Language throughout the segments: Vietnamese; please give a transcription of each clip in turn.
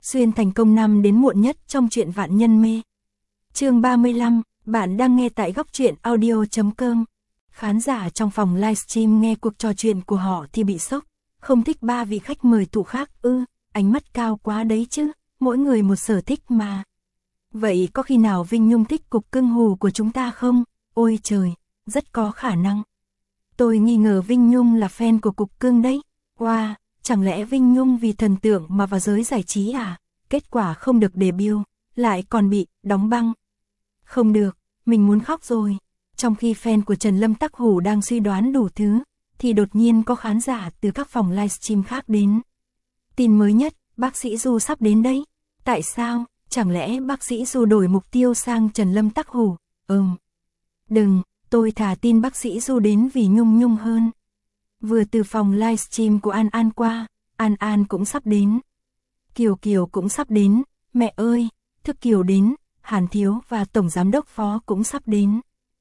xuyên thành công năm đến muộn nhất trong truyện vạn nhân mê. Chương 35, bạn đang nghe tại góc truyện audio.com. Khán giả trong phòng livestream nghe cuộc trò chuyện của họ thì bị sốc, không thích ba vị khách mời tụ khác ánh mắt cao quá đấy chứ, mỗi người một sở thích mà. Vậy có khi nào Vinh Nhung thích cục cưng hù của chúng ta không? Ôi trời, rất có khả năng. Tôi nghi ngờ Vinh Nhung là fan của cục cưng đấy. Wow, chẳng lẽ Vinh Nhung vì thần tượng mà vào giới giải trí à? Kết quả không được debut, lại còn bị đóng băng. Không được, mình muốn khóc rồi. Trong khi fan của Trần Lâm Tắc Hủ đang suy đoán đủ thứ, thì đột nhiên có khán giả từ các phòng livestream khác đến. Tin mới nhất, bác sĩ Du sắp đến đấy. Tại sao? Chẳng lẽ bác sĩ Du đổi mục tiêu sang Trần Lâm Tắc Hủ? Đừng, tôi thà tin bác sĩ Du đến vì Nhung Nhung hơn. Vừa từ phòng livestream của An An qua, An An cũng sắp đến. Kiều Kiều cũng sắp đến, mẹ ơi, Thức Kiều đến, Hàn Thiếu và Tổng Giám đốc Phó cũng sắp đến.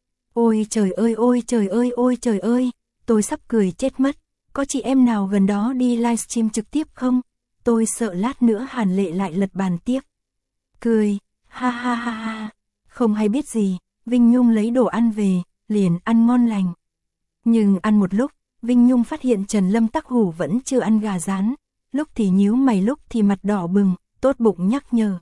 Ôi trời ơi, ôi trời ơi, ôi trời ơi, tôi sắp cười chết mất. Có chị em nào gần đó đi livestream trực tiếp không? Tôi sợ lát nữa Hàn Lệ lại lật bàn tiếp. Cười, ha ha ha ha, không hay biết gì, Vinh Nhung lấy đồ ăn về, liền ăn ngon lành. Nhưng ăn một lúc, Vinh Nhung phát hiện Trần Lâm Tắc Hủ vẫn chưa ăn gà rán, lúc thì nhíu mày lúc thì mặt đỏ bừng, tốt bụng nhắc nhở.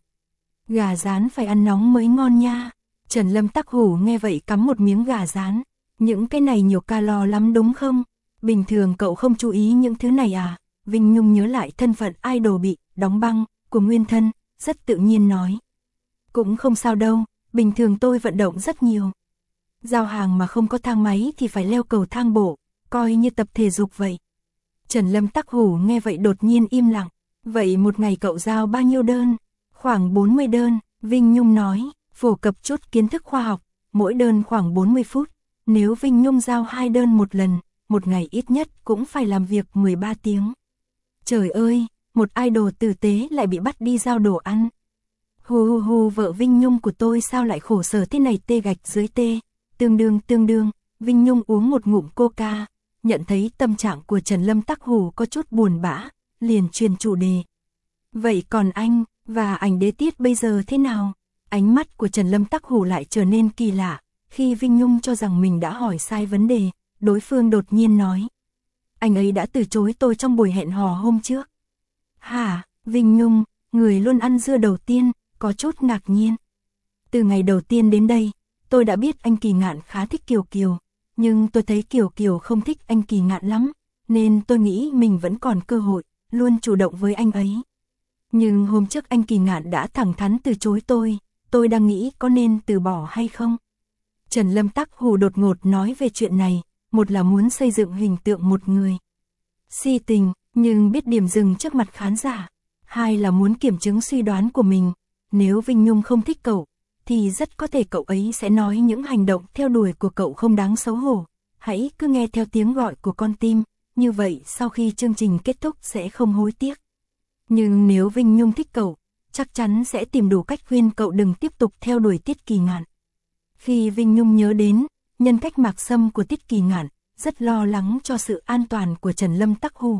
Gà rán phải ăn nóng mới ngon nha. Trần Lâm Tắc Hủ nghe vậy cắm một miếng gà rán, những cái này nhiều calo lắm đúng không? Bình thường cậu không chú ý những thứ này à? Vinh Nhung nhớ lại thân phận idol bị đóng băng của nguyên thân, rất tự nhiên nói. Cũng không sao đâu, bình thường tôi vận động rất nhiều. Giao hàng mà không có thang máy thì phải leo cầu thang bộ, coi như tập thể dục vậy. Trần Lâm Tắc Hủ nghe vậy đột nhiên im lặng. Vậy một ngày cậu giao bao nhiêu đơn? Khoảng 40 đơn, Vinh Nhung nói, phổ cập chút kiến thức khoa học, mỗi đơn khoảng 40 phút. Nếu Vinh Nhung giao 2 đơn một lần, một ngày ít nhất cũng phải làm việc 13 tiếng. Trời ơi, một idol tử tế lại bị bắt đi giao đồ ăn. Hù hù hù, vợ Vinh Nhung của tôi sao lại khổ sở thế này, tê gạch dưới tê. Tương đương, Vinh Nhung uống một ngụm coca, nhận thấy tâm trạng của Trần Lâm Tắc Hủ có chút buồn bã, liền truyền chủ đề. Vậy còn anh, và ảnh đế tiết bây giờ thế nào? Ánh mắt của Trần Lâm Tắc Hủ lại trở nên kỳ lạ, khi Vinh Nhung cho rằng mình đã hỏi sai vấn đề, đối phương đột nhiên nói. Anh ấy đã từ chối tôi trong buổi hẹn hò hôm trước. Hả, Vinh Nhung, người luôn ăn dưa đầu tiên, có chút ngạc nhiên. Từ ngày đầu tiên đến đây, tôi đã biết anh Kỳ Ngạn khá thích Kiều Kiều, nhưng tôi thấy Kiều Kiều không thích anh Kỳ Ngạn lắm, nên tôi nghĩ mình vẫn còn cơ hội, luôn chủ động với anh ấy. Nhưng hôm trước anh Kỳ Ngạn đã thẳng thắn từ chối tôi đang nghĩ có nên từ bỏ hay không. Trần Lâm Tắc Hủ đột ngột nói về chuyện này, một là muốn xây dựng hình tượng một người si tình, nhưng biết điểm dừng trước mặt khán giả, hai là muốn kiểm chứng suy đoán của mình. Nếu Vinh Nhung không thích cậu, thì rất có thể cậu ấy sẽ nói những hành động theo đuổi của cậu không đáng xấu hổ. Hãy cứ nghe theo tiếng gọi của con tim, như vậy sau khi chương trình kết thúc sẽ không hối tiếc. Nhưng nếu Vinh Nhung thích cậu, chắc chắn sẽ tìm đủ cách khuyên cậu đừng tiếp tục theo đuổi Tiết Kỳ Ngạn. Khi Vinh Nhung nhớ đến nhân cách mạc xâm của Tiết Kỳ Ngạn, rất lo lắng cho sự an toàn của Trần Lâm Tắc Hủ.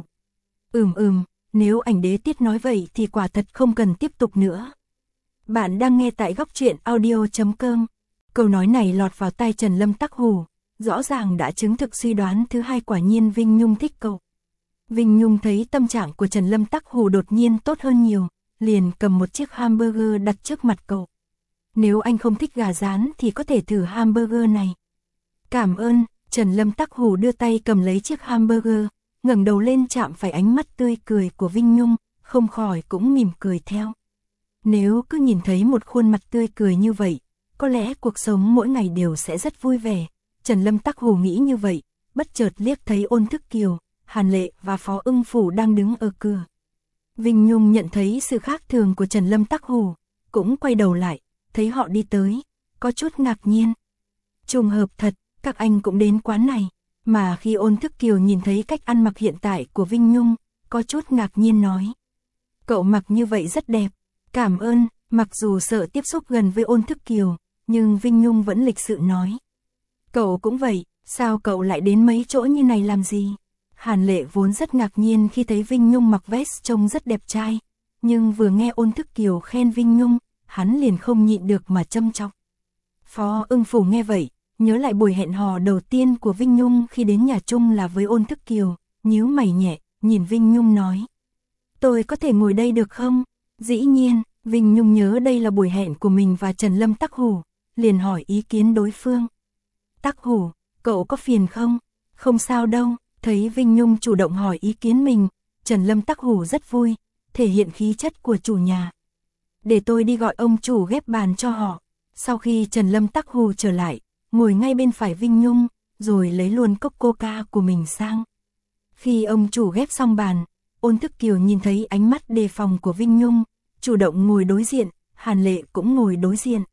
Nếu ảnh đế Tiết nói vậy thì quả thật không cần tiếp tục nữa. Bạn đang nghe tại góc truyện audio.com. Câu nói này lọt vào tai Trần Lâm Tắc Hủ, rõ ràng đã chứng thực suy đoán thứ hai, quả nhiên Vinh Nhung thích cậu. Vinh Nhung thấy tâm trạng của Trần Lâm Tắc Hủ đột nhiên tốt hơn nhiều, liền cầm một chiếc hamburger đặt trước mặt cậu. Nếu anh không thích gà rán thì có thể thử hamburger này. Cảm ơn. Trần Lâm Tắc Hủ đưa tay cầm lấy chiếc hamburger, ngẩng đầu lên chạm phải ánh mắt tươi cười của Vinh Nhung, không khỏi cũng mỉm cười theo. Nếu cứ nhìn thấy một khuôn mặt tươi cười như vậy, có lẽ cuộc sống mỗi ngày đều sẽ rất vui vẻ. Trần Lâm Tắc Hủ nghĩ như vậy, bất chợt liếc thấy Ôn Thức Kiều, Hàn Lệ và Phó Ưng Phủ đang đứng ở cửa. Vinh Nhung nhận thấy sự khác thường của Trần Lâm Tắc Hủ, cũng quay đầu lại, thấy họ đi tới, có chút ngạc nhiên. Trùng hợp thật, các anh cũng đến quán này. Mà khi Ôn Thức Kiều nhìn thấy cách ăn mặc hiện tại của Vinh Nhung, có chút ngạc nhiên nói. Cậu mặc như vậy rất đẹp. Cảm ơn. Mặc dù sợ tiếp xúc gần với Ôn Thức Kiều, nhưng Vinh Nhung vẫn lịch sự nói. Cậu cũng vậy, sao cậu lại đến mấy chỗ như này làm gì? Hàn Lệ vốn rất ngạc nhiên khi thấy Vinh Nhung mặc vest trông rất đẹp trai, nhưng vừa nghe Ôn Thức Kiều khen Vinh Nhung, hắn liền không nhịn được mà châm chọc. Phó Ưng Phủ nghe vậy, nhớ lại buổi hẹn hò đầu tiên của Vinh Nhung khi đến nhà chung là với Ôn Thức Kiều, nhíu mày nhẹ, nhìn Vinh Nhung nói. Tôi có thể ngồi đây được không? Dĩ nhiên, Vinh Nhung nhớ đây là buổi hẹn của mình và Trần Lâm Tắc Hủ, liền hỏi ý kiến đối phương. Tắc Hủ, cậu có phiền không? Không sao đâu, thấy Vinh Nhung chủ động hỏi ý kiến mình, Trần Lâm Tắc Hủ rất vui, thể hiện khí chất của chủ nhà. Để tôi đi gọi ông chủ ghép bàn cho họ. Sau khi Trần Lâm Tắc Hủ trở lại, ngồi ngay bên phải Vinh Nhung, rồi lấy luôn cốc coca của mình sang. Khi ông chủ ghép xong bàn, Ôn Thức Kiều nhìn thấy ánh mắt đề phòng của Vinh Nhung, chủ động ngồi đối diện, Hàn Lệ cũng ngồi đối diện.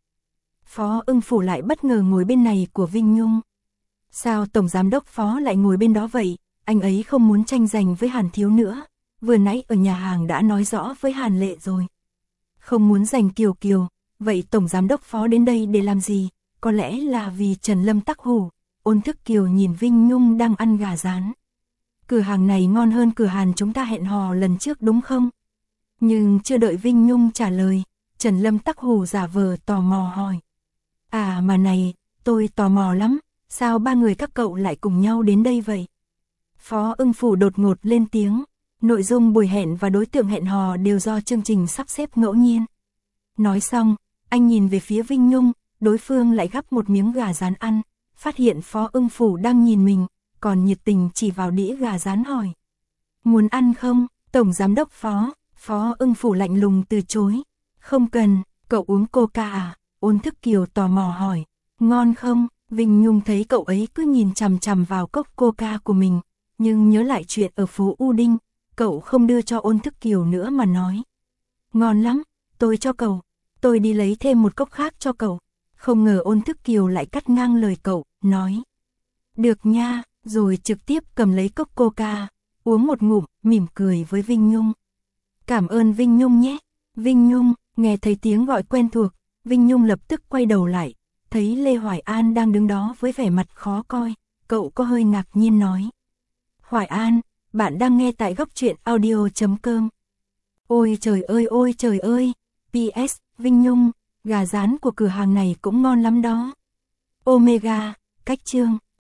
Phó Ưng Phủ lại bất ngờ ngồi bên này của Vinh Nhung. Sao Tổng Giám đốc Phó lại ngồi bên đó vậy? Anh ấy không muốn tranh giành với Hàn Thiếu nữa. Vừa nãy ở nhà hàng đã nói rõ với Hàn Lệ rồi. Không muốn giành Kiều Kiều, vậy Tổng Giám đốc Phó đến đây để làm gì? Có lẽ là vì Trần Lâm Tắc Hủ. Ôn Thức Kiều nhìn Vinh Nhung đang ăn gà rán. Cửa hàng này ngon hơn cửa hàng chúng ta hẹn hò lần trước đúng không? Nhưng chưa đợi Vinh Nhung trả lời, Trần Lâm Tắc Hủ giả vờ tò mò hỏi. À mà này, tôi tò mò lắm, sao ba người các cậu lại cùng nhau đến đây vậy? Phó Ưng Phủ đột ngột lên tiếng, nội dung buổi hẹn và đối tượng hẹn hò đều do chương trình sắp xếp ngẫu nhiên. Nói xong, anh nhìn về phía Vinh Nhung, đối phương lại gắp một miếng gà rán ăn, phát hiện Phó Ưng Phủ đang nhìn mình, còn nhiệt tình chỉ vào đĩa gà rán hỏi. Muốn ăn không, Tổng Giám đốc Phó? Phó Ưng Phủ lạnh lùng từ chối. Không cần, cậu uống coca à? Ôn Thức Kiều tò mò hỏi. Ngon không? Vinh Nhung thấy cậu ấy cứ nhìn chằm chằm vào cốc coca của mình, nhưng nhớ lại chuyện ở phố U Đinh, cậu không đưa cho Ôn Thức Kiều nữa mà nói. Ngon lắm, tôi cho cậu, tôi đi lấy thêm một cốc khác cho cậu. Không ngờ Ôn Thức Kiều lại cắt ngang lời cậu, nói. Được nha, rồi trực tiếp cầm lấy cốc coca, uống một ngụm, mỉm cười với Vinh Nhung. Cảm ơn Vinh Nhung nhé. Vinh Nhung, nghe thấy tiếng gọi quen thuộc, Vinh Nhung lập tức quay đầu lại, thấy Lê Hoài An đang đứng đó với vẻ mặt khó coi, cậu có hơi ngạc nhiên nói. Hoài An, bạn đang nghe tại góc truyện audio.com. Ôi trời ơi, PS, Vinh Nhung, gà rán của cửa hàng này cũng ngon lắm đó. Omega, cách chương.